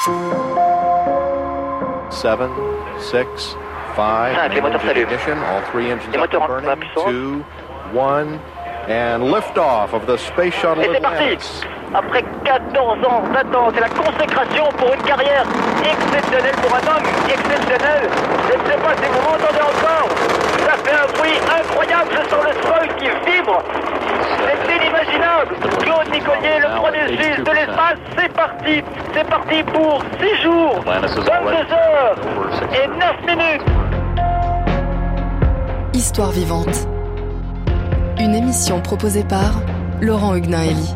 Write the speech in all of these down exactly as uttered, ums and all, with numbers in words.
Seven, six, five, cinq, les moteurs s'allument. ignition, all three engines Les up moteurs and en burning, puissance. two, one, and liftoff of the Space Shuttle Et c'est parti. Atlantis. Après quatorze ans d'attente, c'est la consécration pour une carrière exceptionnelle, pour un homme exceptionnel. Je ne sais pas si vous m'entendez encore. Ça fait un bruit incroyable, je sens le sol qui vibre. C'est inimaginable. Claude Nicollier, le premier Suisse de l'espace, c'est parti. C'est parti pour six jours, vingt-deux heures et neuf minutes. Histoire vivante. Une émission proposée par Laurent Huguenin-Hélie.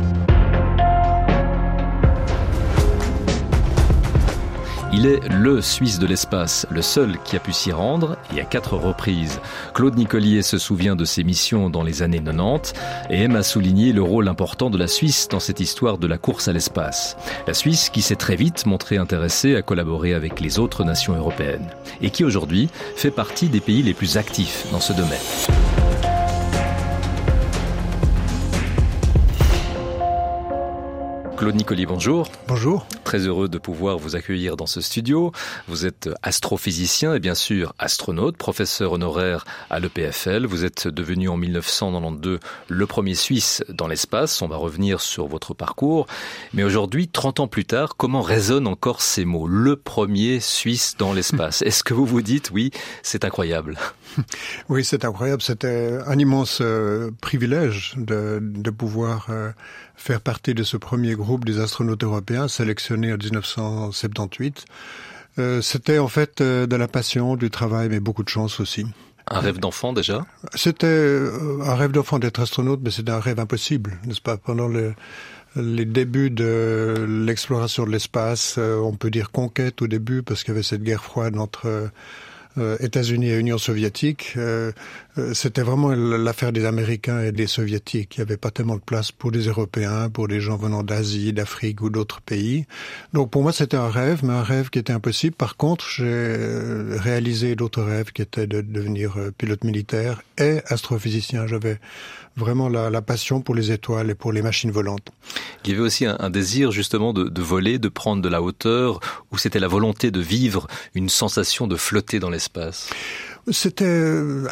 Il est le Suisse de l'espace, le seul qui a pu s'y rendre, et à quatre reprises. Claude Nicollier se souvient de ses missions dans les années quatre-vingt-dix et aime à souligner le rôle important de la Suisse dans cette histoire de la course à l'espace. La Suisse qui s'est très vite montrée intéressée à collaborer avec les autres nations européennes, et qui aujourd'hui fait partie des pays les plus actifs dans ce domaine. Claude Nicollier, bonjour. Bonjour. Très heureux de pouvoir vous accueillir dans ce studio. Vous êtes astrophysicien et bien sûr astronaute, professeur honoraire à l'E P F L. Vous êtes devenu en dix-neuf cent quatre-vingt-douze le premier Suisse dans l'espace. On va revenir sur votre parcours. Mais aujourd'hui, trente ans plus tard, comment résonnent encore ces mots ? Le premier Suisse dans l'espace. Est-ce que vous vous dites, oui, c'est incroyable ? Oui, c'est incroyable. C'était un immense euh, privilège de, de pouvoir euh, faire partie de ce premier groupe des astronautes européens sélectionnés en dix-neuf cent soixante-dix-huit. Euh, c'était en fait euh, de la passion, du travail, mais beaucoup de chance aussi. Un rêve d'enfant déjà ? C'était euh, un rêve d'enfant d'être astronaute, mais c'était un rêve impossible, n'est-ce pas ? Pendant le... les débuts de l'exploration de l'espace, euh, on peut dire conquête au début, parce qu'il y avait cette guerre froide entre euh, États-Unis et Union soviétique. Euh, euh, c'était vraiment l'affaire des Américains et des Soviétiques. Il n'y avait pas tellement de place pour des Européens, pour des gens venant d'Asie, d'Afrique ou d'autres pays. Donc pour moi, c'était un rêve, mais un rêve qui était impossible. Par contre, j'ai réalisé d'autres rêves qui étaient de devenir pilote militaire et astrophysicien. J'avais vraiment la, la passion pour les étoiles et pour les machines volantes. Il y avait aussi un, un désir justement de, de voler, de prendre de la hauteur, ou c'était la volonté de vivre une sensation de flotter dans l'espace ? C'était euh,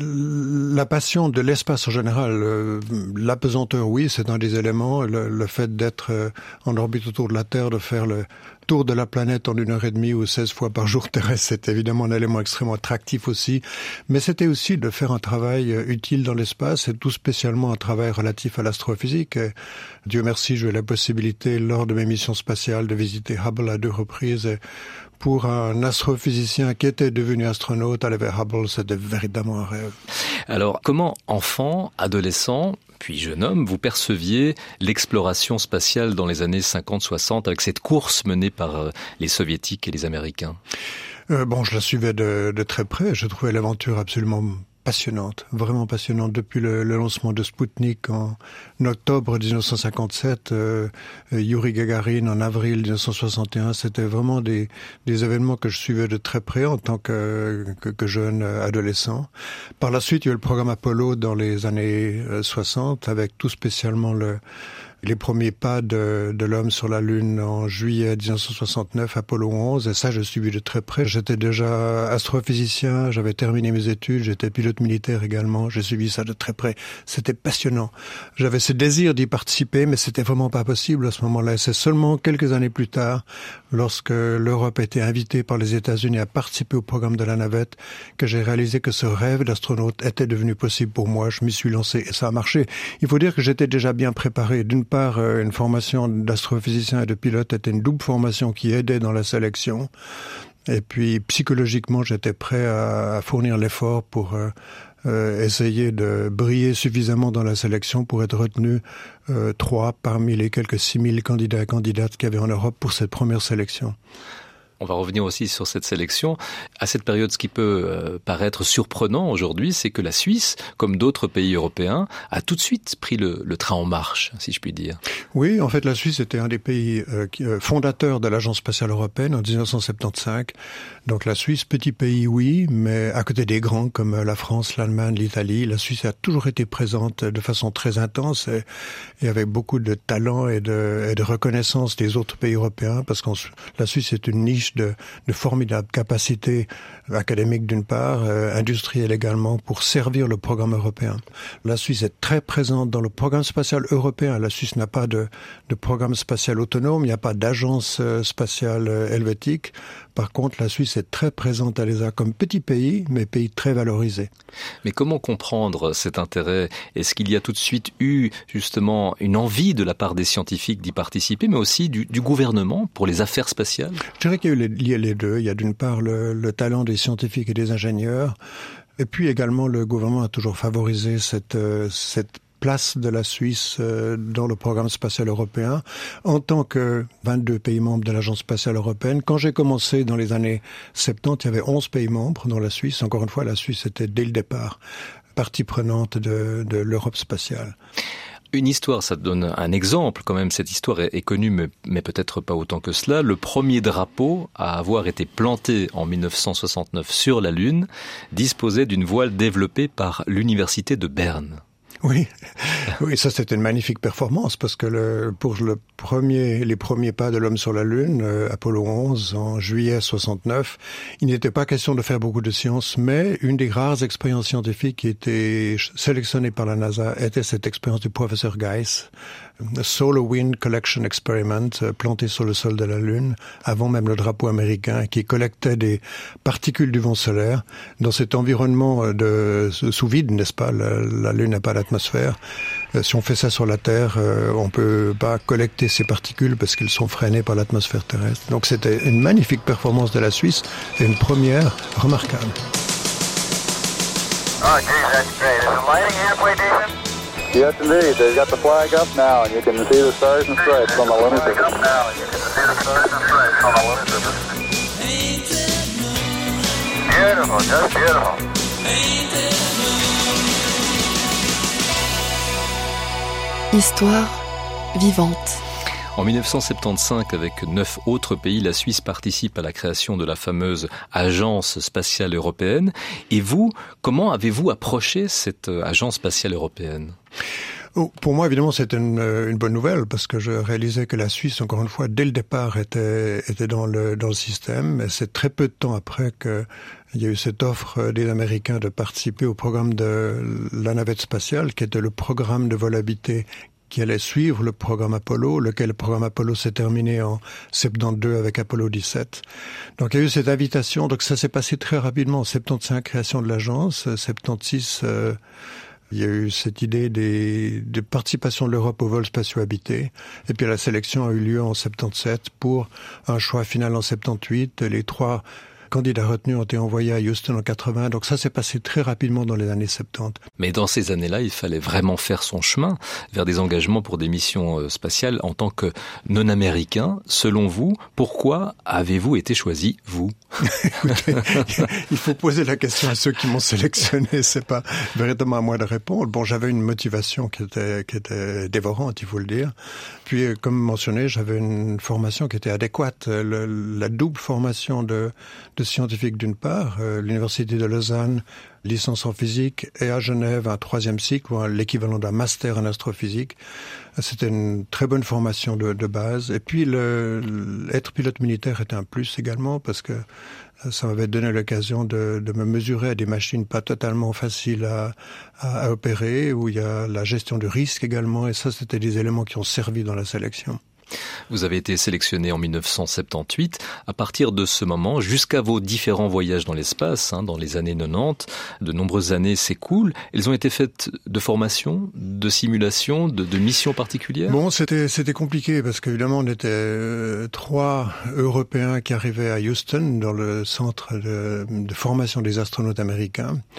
la passion de l'espace en général. Euh, l'apesanteur, oui, c'est un des éléments. Le, le fait d'être euh, en orbite autour de la Terre, de faire le tour de la planète en une heure et demie ou seize fois par jour terrestre, c'est évidemment un élément extrêmement attractif aussi. Mais c'était aussi de faire un travail utile dans l'espace, et tout spécialement un travail relatif à l'astrophysique. Et Dieu merci, j'ai eu la possibilité, lors de mes missions spatiales, de visiter Hubble à deux reprises. Et pour un astrophysicien qui était devenu astronaute, aller vers Hubble, c'était véritablement un rêve. Alors, comment enfant, adolescent, puis jeune homme, vous perceviez l'exploration spatiale dans les années cinquante soixante avec cette course menée par les Soviétiques et les Américains ? euh, Bon, je la suivais de, de très près. Je trouvais l'aventure absolument passionnante, vraiment passionnante. Depuis le, le lancement de Spoutnik en octobre dix-neuf cent cinquante-sept, euh, Yuri Gagarin en avril dix-neuf cent soixante et un, c'était vraiment des, des événements que je suivais de très près en tant que, que, que jeune adolescent. Par la suite, il y a eu le programme Apollo dans les années soixante, avec tout spécialement le les premiers pas de, de l'homme sur la Lune en juillet dix-neuf cent soixante-neuf, Apollo onze, et ça, je suivis de très près. J'étais déjà astrophysicien, j'avais terminé mes études, j'étais pilote militaire également, j'ai suivi ça de très près. C'était passionnant. J'avais ce désir d'y participer, mais c'était vraiment pas possible à ce moment-là. C'est seulement quelques années plus tard, lorsque l'Europe a été invitée par les États-Unis à participer au programme de la navette, que j'ai réalisé que ce rêve d'astronaute était devenu possible pour moi. Je m'y suis lancé et ça a marché. Il faut dire que j'étais déjà bien préparé. D'une part, une formation d'astrophysicien et de pilote était une double formation qui aidait dans la sélection. Et puis, psychologiquement, j'étais prêt à fournir l'effort pour euh, euh, essayer de briller suffisamment dans la sélection pour être retenu euh, trois parmi les quelques six mille candidats et candidates qu'il y avait en Europe pour cette première sélection. On va revenir aussi sur cette sélection. À cette période, ce qui peut euh, paraître surprenant aujourd'hui, c'est que la Suisse, comme d'autres pays européens, a tout de suite pris le, le train en marche, si je puis dire. Oui, en fait, la Suisse était un des pays euh, qui, euh, fondateurs de l'Agence spatiale européenne en dix-neuf cent soixante-quinze. Donc la Suisse, petit pays, oui, mais à côté des grands comme la France, l'Allemagne, l'Italie, la Suisse a toujours été présente de façon très intense et, et avec beaucoup de talent et de, et de reconnaissance des autres pays européens, parce que la Suisse est une niche De, de formidables capacités académiques d'une part, euh, industrielles également, pour servir le programme européen. La Suisse est très présente dans le programme spatial européen. La Suisse n'a pas de, de programme spatial autonome, il n'y a pas d'agence euh, spatiale euh, helvétique. Par contre, la Suisse est très présente à l'E S A comme petit pays, mais pays très valorisé. Mais comment comprendre cet intérêt? Est-ce qu'il y a tout de suite eu justement une envie de la part des scientifiques d'y participer, mais aussi du, du gouvernement pour les affaires spatiales? Je dirais qu'il y a eu les, il y a les deux. Il y a d'une part le, le talent des scientifiques et des ingénieurs, et puis également le gouvernement a toujours favorisé cette, euh, cette place de la Suisse euh, dans le programme spatial européen en tant que vingt-deux pays membres de l'Agence spatiale européenne. Quand j'ai commencé dans les années soixante-dix, il y avait onze pays membres dans la Suisse. Encore une fois, la Suisse était dès le départ partie prenante de, de l'Europe spatiale. Une histoire, ça donne un exemple quand même. Cette histoire est, est connue, mais, mais peut-être pas autant que cela. Le premier drapeau à avoir été planté en mille neuf cent soixante-neuf sur la Lune disposait d'une voile développée par l'Université de Berne. Oui, oui, ça c'était une magnifique performance parce que le, pour le premier, les premiers pas de l'homme sur la Lune, euh, Apollo onze en juillet soixante-neuf, il n'était pas question de faire beaucoup de science, mais une des rares expériences scientifiques qui était sélectionnée par la NASA était cette expérience du professeur Geis, Solar Wind Collection Experiment, planté sur le sol de la Lune, avant même le drapeau américain, qui collectait des particules du vent solaire dans cet environnement de sous vide, n'est-ce pas? La, la Lune n'a pas d'atmosphère. Si on fait ça sur la Terre, on peut pas collecter ces particules parce qu'elles sont freinées par l'atmosphère terrestre. Donc c'était une magnifique performance de la Suisse et une première remarquable. Oh, geez, that's great. Is it lighting halfway decent? Yes, indeed. They've got the flag up now, and you can see the stars and stripes on the lunar surface. Up now, you can see the stars and stripes on the lunar surface. Beautiful, just beautiful. Histoire vivante. En mille neuf cent soixante-quinze, avec neuf autres pays, la Suisse participe à la création de la fameuse Agence spatiale européenne. Et vous, comment avez-vous approché cette Agence spatiale européenne ? Oh, pour moi, évidemment, c'est une, une bonne nouvelle parce que je réalisais que la Suisse, encore une fois, dès le départ, était, était dans le, dans le système. Et c'est très peu de temps après que il y a eu cette offre des Américains de participer au programme de la navette spatiale, qui était le programme de vol habité qui allait suivre le programme Apollo, lequel le programme Apollo s'est terminé en soixante-douze avec Apollo dix-sept. Donc il y a eu cette invitation, donc ça s'est passé très rapidement. En soixante-quinze, création de l'agence, soixante-seize, euh, il y a eu cette idée des, de participation de l'Europe aux vols spatiaux habités. Et puis la sélection a eu lieu en soixante-dix-sept pour un choix final en soixante-dix-huit. Les trois candidats retenus ont été envoyés à Houston en quatre-vingts, donc ça s'est passé très rapidement dans les années soixante-dix. Mais dans ces années-là, il fallait vraiment faire son chemin vers des engagements pour des missions spatiales en tant que non-américain. Selon vous, pourquoi avez-vous été choisi, vous ? Écoutez, il faut poser la question à ceux qui m'ont sélectionné, c'est pas véritablement à moi de répondre. Bon, j'avais une motivation qui était, qui était dévorante, il faut le dire. Puis, comme mentionné, j'avais une formation qui était adéquate. Le, la double formation de de scientifiques d'une part, euh, l'Université de Lausanne, licence en physique, et à Genève, un troisième cycle, ou l'équivalent d'un master en astrophysique. C'était une très bonne formation de, de base. Et puis, le, être pilote militaire était un plus également, parce que ça m'avait donné l'occasion de, de me mesurer à des machines pas totalement faciles à, à, à opérer, où il y a la gestion du risque également, et ça, c'était des éléments qui ont servi dans la sélection. Vous avez été sélectionné en mille neuf cent soixante-dix-huit. À partir de ce moment, jusqu'à vos différents voyages dans l'espace, hein, dans les années quatre-vingt-dix, de nombreuses années s'écoulent. Elles ont été faites de formation, de simulation, de, de missions particulières ? Bon, c'était c'était compliqué parce qu'évidemment, on était euh, trois Européens qui arrivaient à Houston, dans le centre de, de formation des astronautes américains.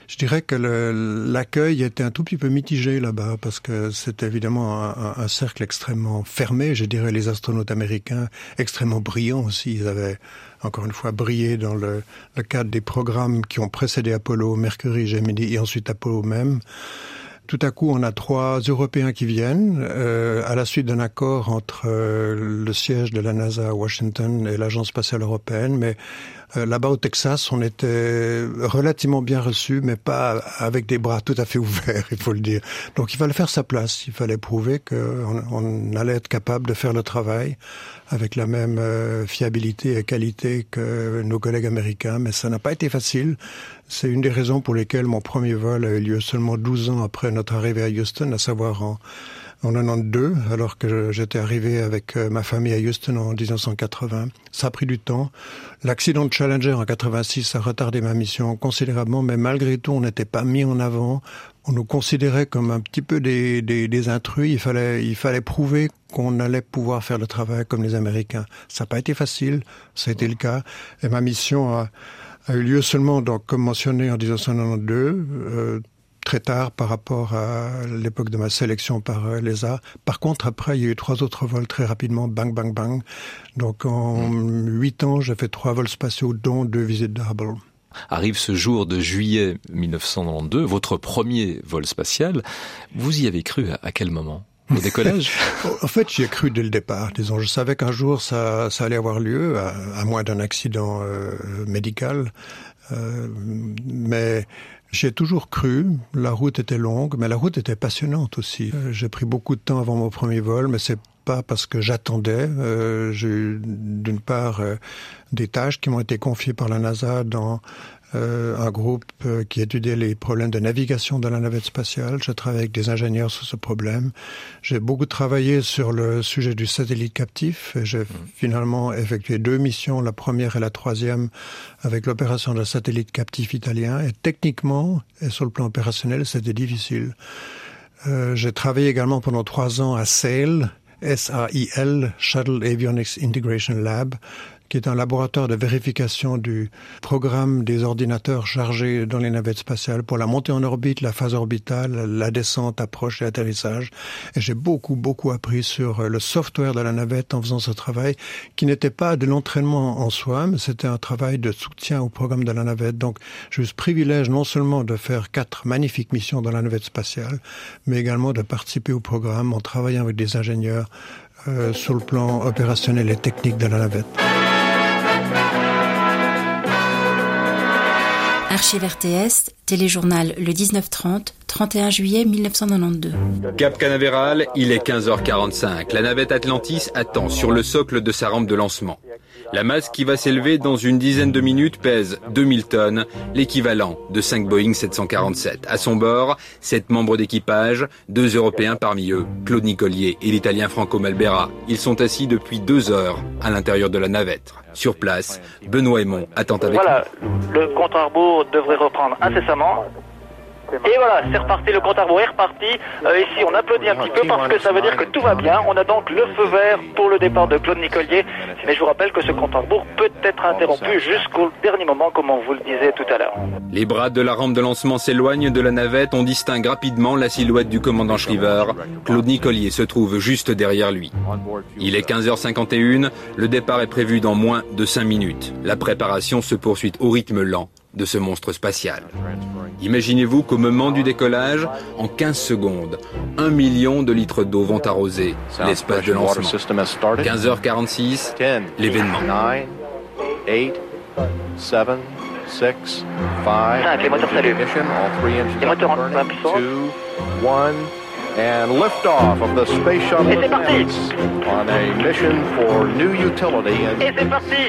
Je dirais que le, l'accueil était un tout petit peu mitigé là-bas parce que c'était évidemment un, un cercle extrêmement fermé. Je dirais les astronautes américains extrêmement brillants aussi. Ils avaient encore une fois brillé dans le, le cadre des programmes qui ont précédé Apollo, Mercury, Gemini et ensuite Apollo même. Tout à coup, on a trois Européens qui viennent euh, à la suite d'un accord entre euh, le siège de la NASA à Washington et l'Agence spatiale européenne. Mais euh, là-bas au Texas, on était relativement bien reçus, mais pas avec des bras tout à fait ouverts, il faut le dire. Donc il fallait faire sa place, il fallait prouver qu'on on allait être capable de faire le travail avec la même euh, fiabilité et qualité que nos collègues américains. Mais ça n'a pas été facile. C'est une des raisons pour lesquelles mon premier vol a eu lieu seulement douze ans après notre arrivée à Houston, à savoir en, en quatre-vingt-douze, alors que j'étais arrivé avec ma famille à Houston en dix-neuf cent quatre-vingts. Ça a pris du temps. L'accident de Challenger en quatre-vingt-six a retardé ma mission considérablement, mais malgré tout, on n'était pas mis en avant. On nous considérait comme un petit peu des, des, des intrus. Il fallait, il fallait prouver qu'on allait pouvoir faire le travail comme les Américains. Ça n'a pas été facile, ça a été le cas. Et ma mission a, a eu lieu seulement, donc, comme mentionné, en dix-neuf cent quatre-vingt-douze, euh, très tard par rapport à l'époque de ma sélection par euh, l'E S A. Par contre, après, il y a eu trois autres vols très rapidement, bang, bang, bang. Donc, en huit ans, j'ai fait trois vols spatiaux, dont deux visites de Hubble. Arrive ce jour de juillet dix-neuf cent quatre-vingt-douze, votre premier vol spatial. Vous y avez cru à, à quel moment ? Au décollage? En fait, j'y ai cru dès le départ. Disons, je savais qu'un jour ça, ça allait avoir lieu, à, à moins d'un accident euh, médical. Euh, mais j'y ai toujours cru. La route était longue, mais la route était passionnante aussi. Euh, j'ai pris beaucoup de temps avant mon premier vol, mais c'est pas parce que j'attendais. Euh, j'ai eu d'une part euh, des tâches qui m'ont été confiées par la NASA dans Euh, un groupe euh, qui étudiait les problèmes de navigation dans la navette spatiale. Je travaille avec des ingénieurs sur ce problème. J'ai beaucoup travaillé sur le sujet du satellite captif. Et j'ai mmh. finalement effectué deux missions, la première et la troisième, avec l'opération d'un satellite captif italien. Et techniquement, et sur le plan opérationnel, c'était difficile. Euh, j'ai travaillé également pendant trois ans à S A I L, S A I L, Shuttle Avionics Integration Lab, qui est un laboratoire de vérification du programme des ordinateurs chargés dans les navettes spatiales pour la montée en orbite, la phase orbitale, la descente, approche et atterrissage. Et j'ai beaucoup, beaucoup appris sur le software de la navette en faisant ce travail, qui n'était pas de l'entraînement en soi, mais c'était un travail de soutien au programme de la navette. Donc, j'ai eu ce privilège non seulement de faire quatre magnifiques missions dans la navette spatiale, mais également de participer au programme en travaillant avec des ingénieurs euh, sur le plan opérationnel et technique de la navette. Archive R T S, téléjournal le dix-neuf trente, trente et un juillet mille neuf cent quatre-vingt-douze. Cap Canaveral, il est quinze heures quarante-cinq. La navette Atlantis attend sur le socle de sa rampe de lancement. La masse qui va s'élever dans une dizaine de minutes pèse deux mille tonnes, l'équivalent de cinq Boeing sept cent quarante-sept. À son bord, sept membres d'équipage, deux Européens parmi eux, Claude Nicollier et l'Italien Franco Malbera. Ils sont assis depuis deux heures à l'intérieur de la navette. Sur place, Benoît Aymon attend avec Voilà, le compte à rebours devrait reprendre incessamment. Et voilà, c'est reparti, le compte à rebours est reparti. Euh, ici, on applaudit un petit peu parce que ça veut dire que tout va bien. On a donc le feu vert pour le départ de Claude Nicollier. Mais je vous rappelle que ce compte à rebours peut être interrompu jusqu'au dernier moment, comme on vous le disait tout à l'heure. Les bras de la rampe de lancement s'éloignent de la navette. On distingue rapidement la silhouette du commandant Shriver. Claude Nicollier se trouve juste derrière lui. Il est quinze heures cinquante et une. Le départ est prévu dans moins de cinq minutes. La préparation se poursuit au rythme lent de ce monstre spatial. Imaginez-vous qu'au moment du décollage, en quinze secondes, un million de litres d'eau vont arroser l'espace de lancement. quinze heures quarante-six, l'événement. eight, sept, six, five, les moteurs s'allument. Les moteurs en plein puissance. two, one, and liftoff of the Space Shuttle Et c'est parti. on a mission for new utility. And Et c'est parti.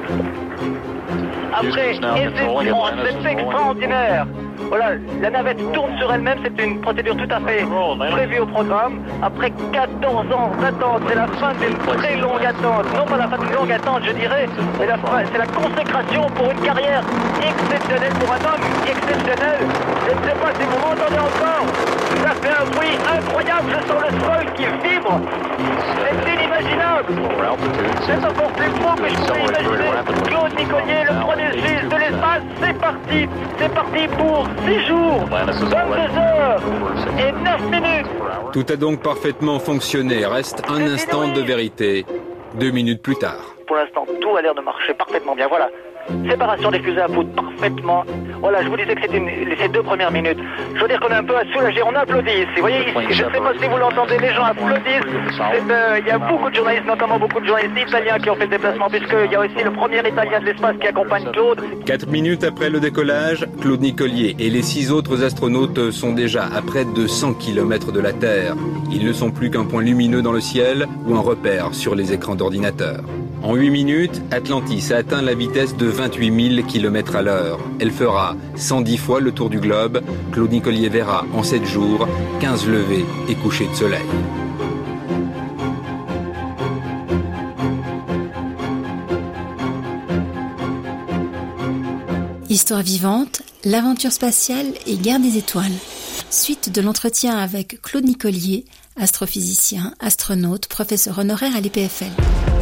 Après, et c'est, c'est extraordinaire. Voilà, la navette tourne sur elle-même, c'est une procédure tout à fait prévue au programme. Après quatorze ans d'attente, c'est la fin d'une très longue attente. Non pas la fin d'une longue attente, je dirais, mais la fin, c'est la consécration pour une carrière exceptionnelle, pour un homme exceptionnel. Je ne sais pas si vous m'entendez encore. Ça fait un bruit incroyable, je sens le sol qui vibre. C'est inimaginable. inimaginable. C'est encore plus faux que je pouvais imaginer. Claude Nicollier, le premier Suisse de l'espace, c'est parti. C'est parti pour six jours, vingt-deux heures et neuf minutes. Tout a donc parfaitement fonctionné. Reste un instant de vérité. Deux minutes plus tard. Pour l'instant, tout a l'air de marcher parfaitement bien. Voilà. Séparation des fusées à poudre parfaitement. Voilà, je vous disais que c'était une, ces deux premières minutes. Je veux dire qu'on est un peu soulagé, on applaudit ici. Vous voyez, ici, je ne sais pas si vous l'entendez, les gens applaudissent. Il euh, y a beaucoup de journalistes, notamment beaucoup de journalistes italiens qui ont fait le déplacement, puisqu'il y a aussi le premier Italien de l'espace qui accompagne Claude. Quatre minutes après le décollage, Claude Nicollier et les six autres astronautes sont déjà à près de cent kilomètres de la Terre. Ils ne sont plus qu'un point lumineux dans le ciel ou un repère sur les écrans d'ordinateur. En huit minutes, Atlantis a atteint la vitesse de vingt-huit mille kilomètres à l'heure. Elle fera cent dix fois le tour du globe. Claude Nicollier verra en sept jours quinze levées et couchers de soleil. Histoire vivante, l'aventure spatiale et guerre des étoiles. Suite de l'entretien avec Claude Nicollier, astrophysicien, astronaute, professeur honoraire à l'E P F L.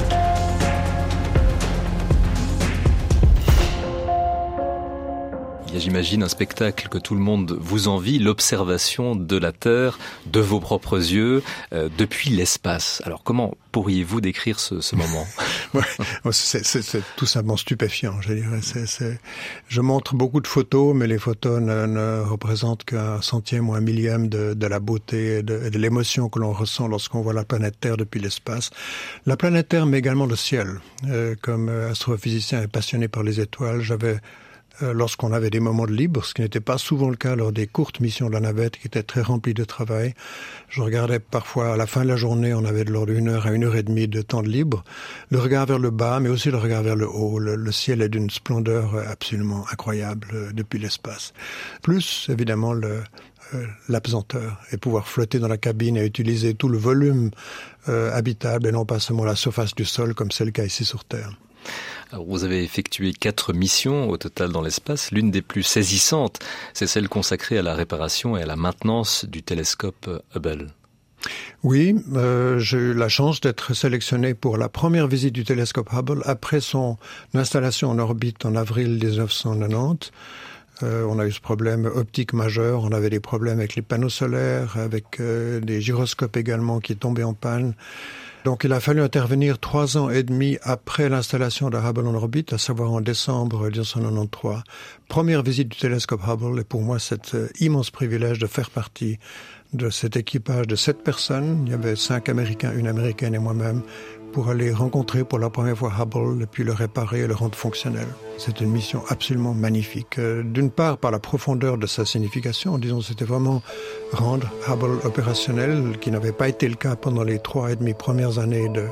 Il y a, j'imagine, un spectacle que tout le monde vous envie, l'observation de la Terre de vos propres yeux euh, depuis l'espace. Alors comment pourriez-vous décrire ce, ce moment? Ouais, c'est, c'est, c'est tout simplement stupéfiant, je dirais. C'est, c'est... Je montre beaucoup de photos, mais les photos ne, ne représentent qu'un centième ou un millième de, de la beauté et de, et de l'émotion que l'on ressent lorsqu'on voit la planète Terre depuis l'espace. La planète Terre, mais également le ciel. Euh, comme astrophysicien et passionné par les étoiles, j'avais lorsqu'on avait des moments de libre, ce qui n'était pas souvent le cas lors des courtes missions de la navette qui étaient très remplies de travail. Je regardais parfois à la fin de la journée, on avait de l'ordre d'une heure à une heure et demie de temps de libre. Le regard vers le bas, mais aussi le regard vers le haut. Le, le ciel est d'une splendeur absolument incroyable euh, depuis l'espace. Plus, évidemment, le, euh, l'absenteur et pouvoir flotter dans la cabine et utiliser tout le volume euh, habitable et non pas seulement la surface du sol comme c'est le cas ici sur Terre. Alors, vous avez effectué quatre missions au total dans l'espace. L'une des plus saisissantes, c'est celle consacrée à la réparation et à la maintenance du télescope Hubble. Oui, euh, j'ai eu la chance d'être sélectionné pour la première visite du télescope Hubble après son installation en orbite en avril dix-neuf cent quatre-vingt-dix. Euh, on a eu ce problème optique majeur, on avait des problèmes avec les panneaux solaires, avec euh, des gyroscopes également qui tombaient en panne. Donc il a fallu intervenir trois ans et demi après l'installation de Hubble en orbite, à savoir en décembre dix-neuf cent quatre-vingt-treize. Première visite du télescope Hubble, et pour moi c'est euh, immense privilège de faire partie de cet équipage de sept personnes. Il y avait cinq Américains, une Américaine et moi-même, pour aller rencontrer pour la première fois Hubble et puis le réparer et le rendre fonctionnel. C'est une mission absolument magnifique. Euh, d'une part, par la profondeur de sa signification, disons, c'était vraiment rendre Hubble opérationnel, qui n'avait pas été le cas pendant les trois et demi premières années de,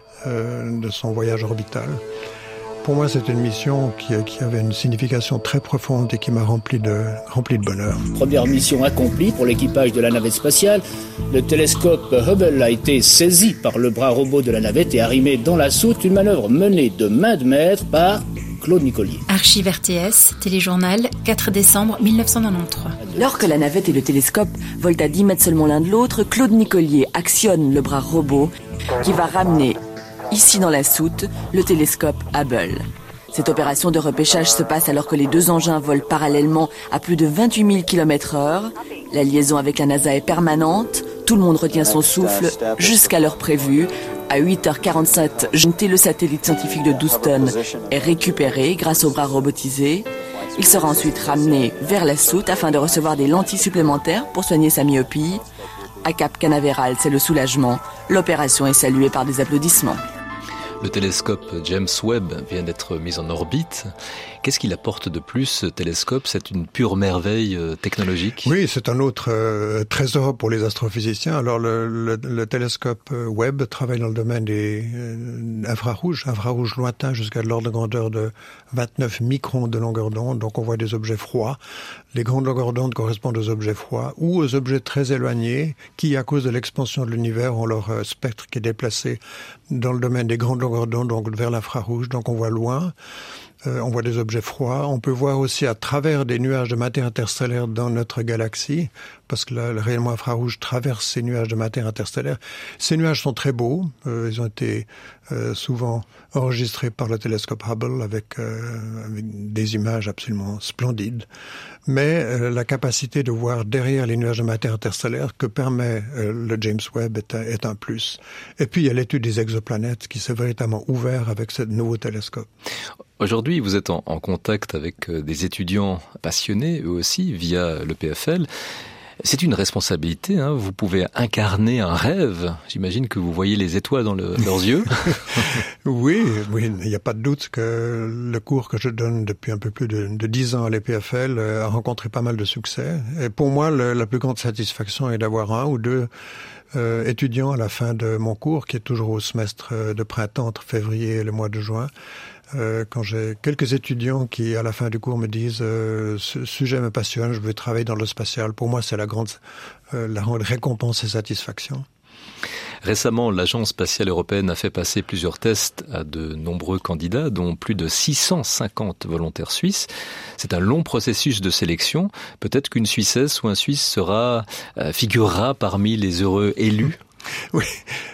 euh, de son voyage orbital. Pour moi, c'est une mission qui, qui avait une signification très profonde et qui m'a rempli de, rempli de bonheur. Première mission accomplie pour l'équipage de la navette spatiale. Le télescope Hubble a été saisi par le bras robot de la navette et arrimé dans la soute, une manœuvre menée de main de maître par Claude Nicollier. Archive R T S, téléjournal, quatre décembre mille neuf cent quatre-vingt-treize. Alors que la navette et le télescope volent à dix mètres seulement l'un de l'autre, Claude Nicollier actionne le bras robot qui va ramener ici dans la soute, le télescope Hubble. Cette opération de repêchage se passe alors que les deux engins volent parallèlement à plus de vingt-huit mille kilomètres heure. La liaison avec la NASA est permanente. Tout le monde retient son souffle jusqu'à l'heure prévue. À huit heures quarante-sept, le satellite scientifique de douze tonnes est récupéré grâce au bras robotisé. Il sera ensuite ramené vers la soute afin de recevoir des lentilles supplémentaires pour soigner sa myopie. À Cap Canaveral, c'est le soulagement. L'opération est saluée par des applaudissements. Le télescope James Webb vient d'être mis en orbite. Qu'est-ce qu'il apporte de plus, ce télescope? C'est une pure merveille technologique. Oui, c'est un autre euh, trésor pour les astrophysiciens. Alors, le, le, le télescope Webb travaille dans le domaine des euh, infrarouges, infrarouges lointains jusqu'à l'ordre de grandeur de vingt-neuf microns de longueur d'onde. Donc, on voit des objets froids. Les grandes longueurs d'onde correspondent aux objets froids ou aux objets très éloignés qui, à cause de l'expansion de l'univers, ont leur euh, spectre qui est déplacé dans le domaine des grandes longueurs d'onde, donc vers l'infrarouge. Donc, on voit loin. Euh, on voit des objets froids. On peut voir aussi à travers des nuages de matière interstellaire dans notre galaxie, parce que le, le rayonnement infrarouge traverse ces nuages de matière interstellaire. Ces nuages sont très beaux. Euh, ils ont été euh, souvent enregistrés par le télescope Hubble avec, euh, avec des images absolument splendides. Mais euh, la capacité de voir derrière les nuages de matière interstellaire que permet euh, le James Webb est un, est un plus. Et puis il y a l'étude des exoplanètes qui s'est véritablement ouvert avec ce nouveau télescope. Aujourd'hui, vous êtes en, en contact avec des étudiants passionnés, eux aussi, via le P F L. C'est une responsabilité, hein. Vous pouvez incarner un rêve. J'imagine que vous voyez les étoiles dans le, leurs yeux. Oui, oui, il n'y a pas de doute que le cours que je donne depuis un peu plus de, de dix ans à l'E P F L a rencontré pas mal de succès. Et pour moi, le, la plus grande satisfaction est d'avoir un ou deux euh, étudiants à la fin de mon cours, qui est toujours au semestre de printemps, entre février et le mois de juin. Euh, quand j'ai quelques étudiants qui, à la fin du cours, me disent euh, « ce sujet me passionne, je veux travailler dans le spatial », pour moi, c'est la grande, euh, la grande récompense et satisfaction. Récemment, l'Agence spatiale européenne a fait passer plusieurs tests à de nombreux candidats, dont plus de six cent cinquante volontaires suisses. C'est un long processus de sélection. Peut-être qu'une Suissesse ou un Suisse sera, euh, figurera parmi les heureux élus. Oui,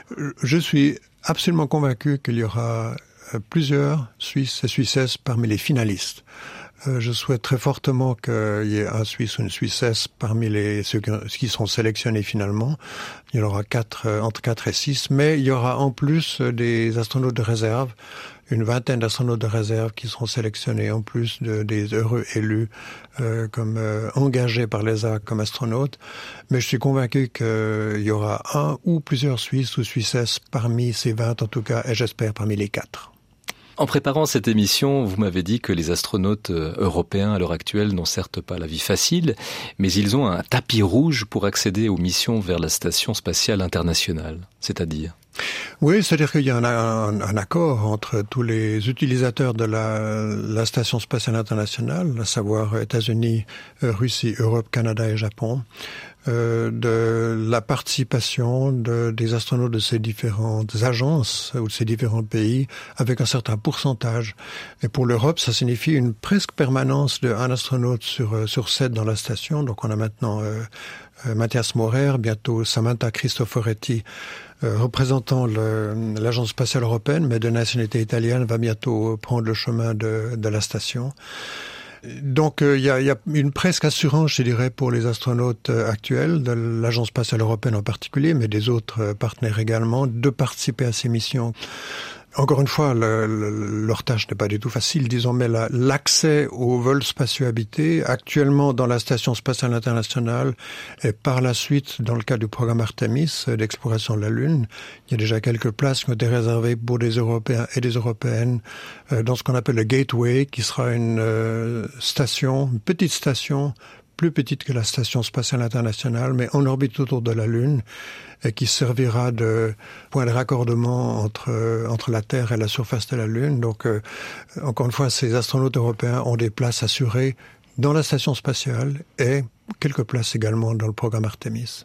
je suis absolument convaincu qu'il y aura plusieurs Suisses et Suissesses parmi les finalistes. Euh, je souhaite très fortement qu'il y ait un Suisse ou une Suissesse parmi les ceux qui seront sélectionnés finalement. Il y en aura quatre, euh, entre quatre et six, mais il y aura en plus des astronautes de réserve, une vingtaine d'astronautes de réserve qui seront sélectionnés en plus de, des heureux élus euh, comme euh, engagés par l'E S A comme astronautes. Mais je suis convaincu qu'il y aura un ou plusieurs Suisses ou Suissesses parmi ces vingt en tout cas, et j'espère parmi les quatre. En préparant cette émission, vous m'avez dit que les astronautes européens à l'heure actuelle n'ont certes pas la vie facile, mais ils ont un tapis rouge pour accéder aux missions vers la Station spatiale internationale. C'est-à-dire ? Oui, c'est-à-dire qu'il y a un, un, un accord entre tous les utilisateurs de la, la Station spatiale internationale, à savoir États-Unis, Russie, Europe, Canada et Japon, euh, de la participation de, des astronautes de ces différentes agences ou de ces différents pays avec un certain pourcentage. Et pour l'Europe, ça signifie une presque permanence de un astronaute sur, sur sept dans la station. Donc on a maintenant euh, Mathias Maurer, bientôt Samantha Cristoforetti, Euh, représentant le, l'Agence spatiale européenne, mais de nationalité italienne, va bientôt prendre le chemin de, de la station. Donc il euh, y, a, y a une presque assurance, je dirais, pour les astronautes actuels, de l'Agence spatiale européenne en particulier, mais des autres partenaires également, de participer à ces missions. Encore une fois, le, le, leur tâche n'est pas du tout facile, disons, mais la, l'accès aux vols spatiaux habités, actuellement dans la Station spatiale internationale, et par la suite, dans le cadre du programme Artemis, d'exploration de la Lune, il y a déjà quelques places qui ont été réservées pour des Européens et des Européennes euh, dans ce qu'on appelle le Gateway, qui sera une euh, station, une petite station, plus petite que la Station spatiale internationale, mais en orbite autour de la Lune, et qui servira de point de raccordement entre euh, entre la Terre et la surface de la Lune. Donc, euh, encore une fois, ces astronautes européens ont des places assurées dans la station spatiale et quelques places également dans le programme Artemis.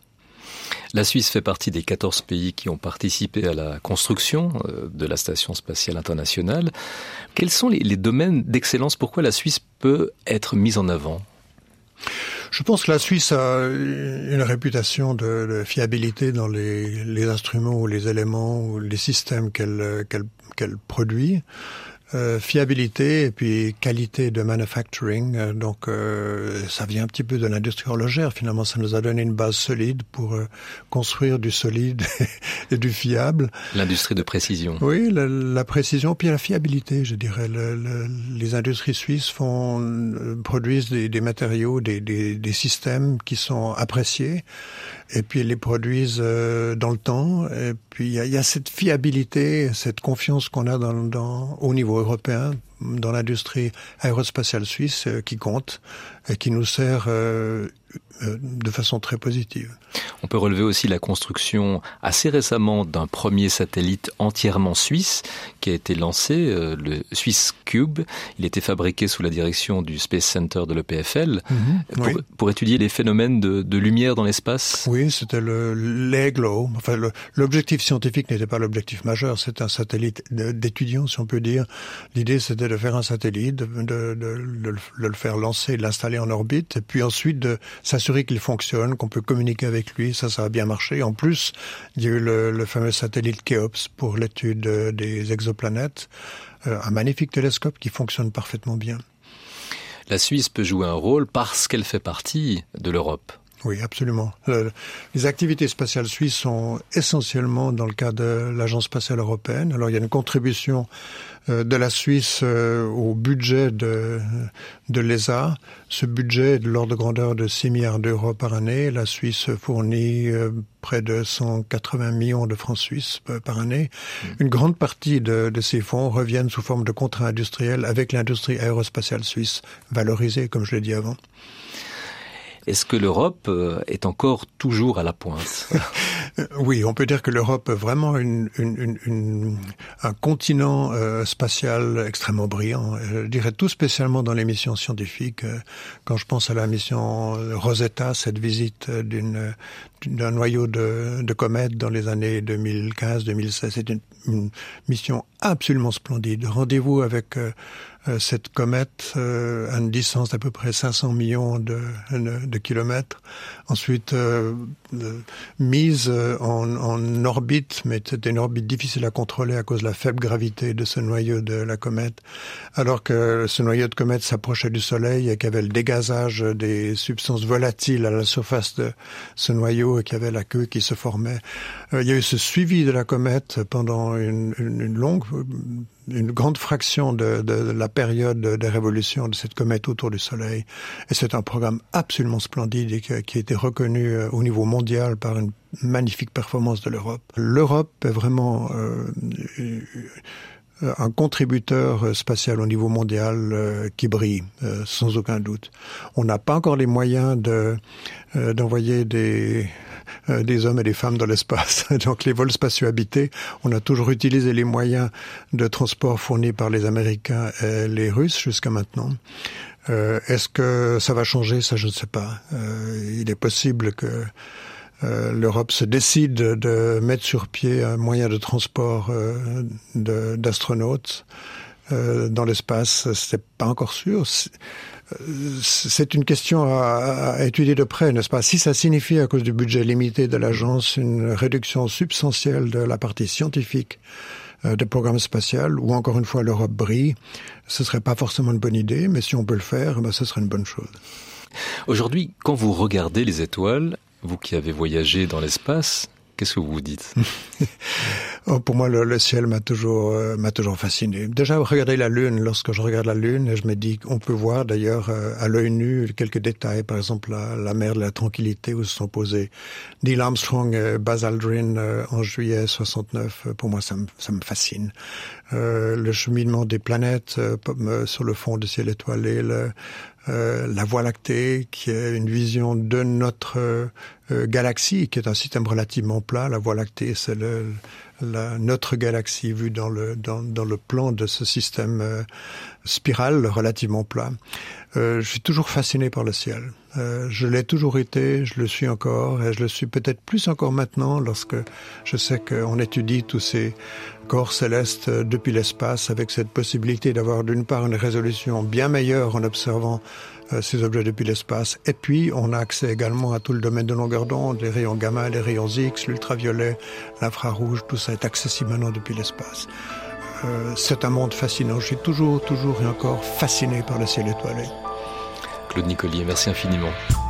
La Suisse fait partie des quatorze pays qui ont participé à la construction de la Station spatiale internationale. Quels sont les, les domaines d'excellence? Pourquoi la Suisse peut être mise en avant? Je pense que la Suisse a une réputation de, de fiabilité dans les, les instruments ou les éléments ou les systèmes qu'elle, qu'elle, qu'elle produit. Euh, fiabilité et puis qualité de manufacturing. Euh, donc, euh, ça vient un petit peu de l'industrie horlogère. Finalement, ça nous a donné une base solide pour euh, construire du solide et du fiable. L'industrie de précision. Oui, la, la précision puis la fiabilité, je dirais. Le, le, les industries suisses font euh, produisent des, des matériaux, des, des, des systèmes qui sont appréciés, et puis ils les produisent euh, dans le temps. Et puis il y a, y a cette fiabilité, cette confiance qu'on a dans, dans au niveau européen, dans l'industrie aérospatiale suisse, euh, qui compte et qui nous sert euh, de façon très positive. On peut relever aussi la construction assez récemment d'un premier satellite entièrement suisse qui a été lancé, euh, le Swiss Cube. Il était fabriqué sous la direction du Space Center de l'E P F L mmh, pour, oui. pour étudier les phénomènes de, de lumière dans l'espace. Oui, c'était le l'E-Glow. Enfin, le, l'objectif scientifique n'était pas l'objectif majeur, c'était un satellite d'étudiants, si on peut dire. L'idée, c'était de faire un satellite, de, de, de, de, de le faire lancer, de l'installer en orbite, et puis ensuite de s'assurer qu'il fonctionne, qu'on peut communiquer avec lui. Ça, ça a bien marché. En plus, il y a eu le, le fameux satellite Khéops pour l'étude des exoplanètes. Euh, un magnifique télescope qui fonctionne parfaitement bien. La Suisse peut jouer un rôle parce qu'elle fait partie de l'Europe. Oui, absolument. Euh, les activités spatiales suisses sont essentiellement dans le cadre de l'Agence spatiale européenne. Alors, il y a une contribution euh, de la Suisse euh, au budget de, de l'E S A. Ce budget est de l'ordre de grandeur de six milliards d'euros par année. La Suisse fournit euh, près de cent quatre-vingts millions de francs suisses euh, par année. Mmh. Une grande partie de, de ces fonds reviennent sous forme de contrats industriels avec l'industrie aérospatiale suisse, valorisée, comme je l'ai dit avant. Est-ce que l'Europe est encore toujours à la pointe ? Oui, on peut dire que l'Europe est vraiment une, une, une, une, un continent euh, spatial extrêmement brillant. Je dirais tout spécialement dans les missions scientifiques. Quand je pense à la mission Rosetta, cette visite d'une, d'un noyau de, de comète dans les années deux mille quinze deux mille seize, c'est une, une mission absolument splendide. Rendez-vous avec euh, cette comète euh, à une distance d'à peu près cinq cents millions de, de, de kilomètres. Ensuite, euh, euh, mise en, en orbite, mais c'était une orbite difficile à contrôler à cause de la faible gravité de ce noyau de la comète. Alors que ce noyau de comète s'approchait du Soleil et qu'il y avait le dégazage des substances volatiles à la surface de ce noyau et qu'il y avait la queue qui se formait. Euh, il y a eu ce suivi de la comète pendant une, une, une longue... une grande fraction de, de, de la période de révolution de cette comète autour du Soleil. Et c'est un programme absolument splendide et qui, qui a été reconnu au niveau mondial par une magnifique performance de l'Europe. L'Europe est vraiment euh, un contributeur spatial au niveau mondial euh, qui brille, euh, sans aucun doute. On n'a pas encore les moyens de, euh, d'envoyer des... des hommes et des femmes dans l'espace. Donc les vols spatiaux habités, on a toujours utilisé les moyens de transport fournis par les Américains et les Russes jusqu'à maintenant. Euh, est-ce que ça va changer? Ça, je ne sais pas. Euh, il est possible que euh, l'Europe se décide de mettre sur pied un moyen de transport euh, de, d'astronautes euh, dans l'espace. C'est pas encore sûr. C'est, C'est une question à, à étudier de près, n'est-ce pas? Si ça signifie, à cause du budget limité de l'agence, une réduction substantielle de la partie scientifique euh, des programmes spatials, ou encore une fois l'Europe brille, ce serait pas forcément une bonne idée, mais si on peut le faire, ben, ce serait une bonne chose. Aujourd'hui, quand vous regardez les étoiles, vous qui avez voyagé dans l'espace, qu'est-ce que vous vous dites? Oh, pour moi, le, le ciel m'a toujours, euh, m'a toujours fasciné. Déjà, regarder la Lune, lorsque je regarde la Lune, je me dis qu'on peut voir d'ailleurs euh, à l'œil nu quelques détails. Par exemple, la, la mer de la Tranquillité où se sont posés Neil Armstrong et Buzz Aldrin euh, en juillet soixante-neuf. Pour moi, ça me, ça me fascine. Euh, le cheminement des planètes euh, sur le fond du ciel étoilé, le, Euh, la Voie lactée, qui est une vision de notre euh, galaxie, qui est un système relativement plat. La Voie lactée, c'est le, la, notre galaxie vue dans le, dans, dans le plan de ce système euh, spirale relativement plat. Euh, je suis toujours fasciné par le ciel. Euh, je l'ai toujours été, je le suis encore, et je le suis peut-être plus encore maintenant lorsque je sais qu'on étudie tous ces corps célestes depuis l'espace, avec cette possibilité d'avoir d'une part une résolution bien meilleure en observant euh, ces objets depuis l'espace, et puis on a accès également à tout le domaine de longueur d'onde, les rayons gamma, les rayons X, l'ultraviolet, l'infrarouge, tout ça est accessible maintenant depuis l'espace. Euh, c'est un monde fascinant. Je suis toujours, toujours et encore fasciné par le ciel étoilé. Claude Nicollier, merci infiniment.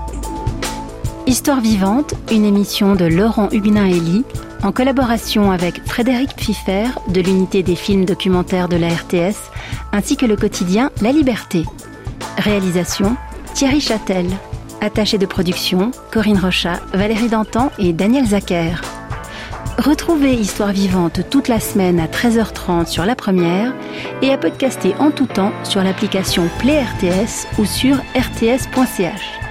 Histoire vivante, une émission de Laurent Huguenin-Elie, en collaboration avec Frédéric Pfiffer de l'unité des films documentaires de la R T S, ainsi que le quotidien La Liberté. Réalisation, Thierry Châtel. Attaché de production, Corinne Rochat, Valérie Dantan et Daniel Zacher. Retrouvez Histoire vivante toute la semaine à treize heures trente sur La Première et à podcaster en tout temps sur l'application Play R T S ou sur r t s point c h.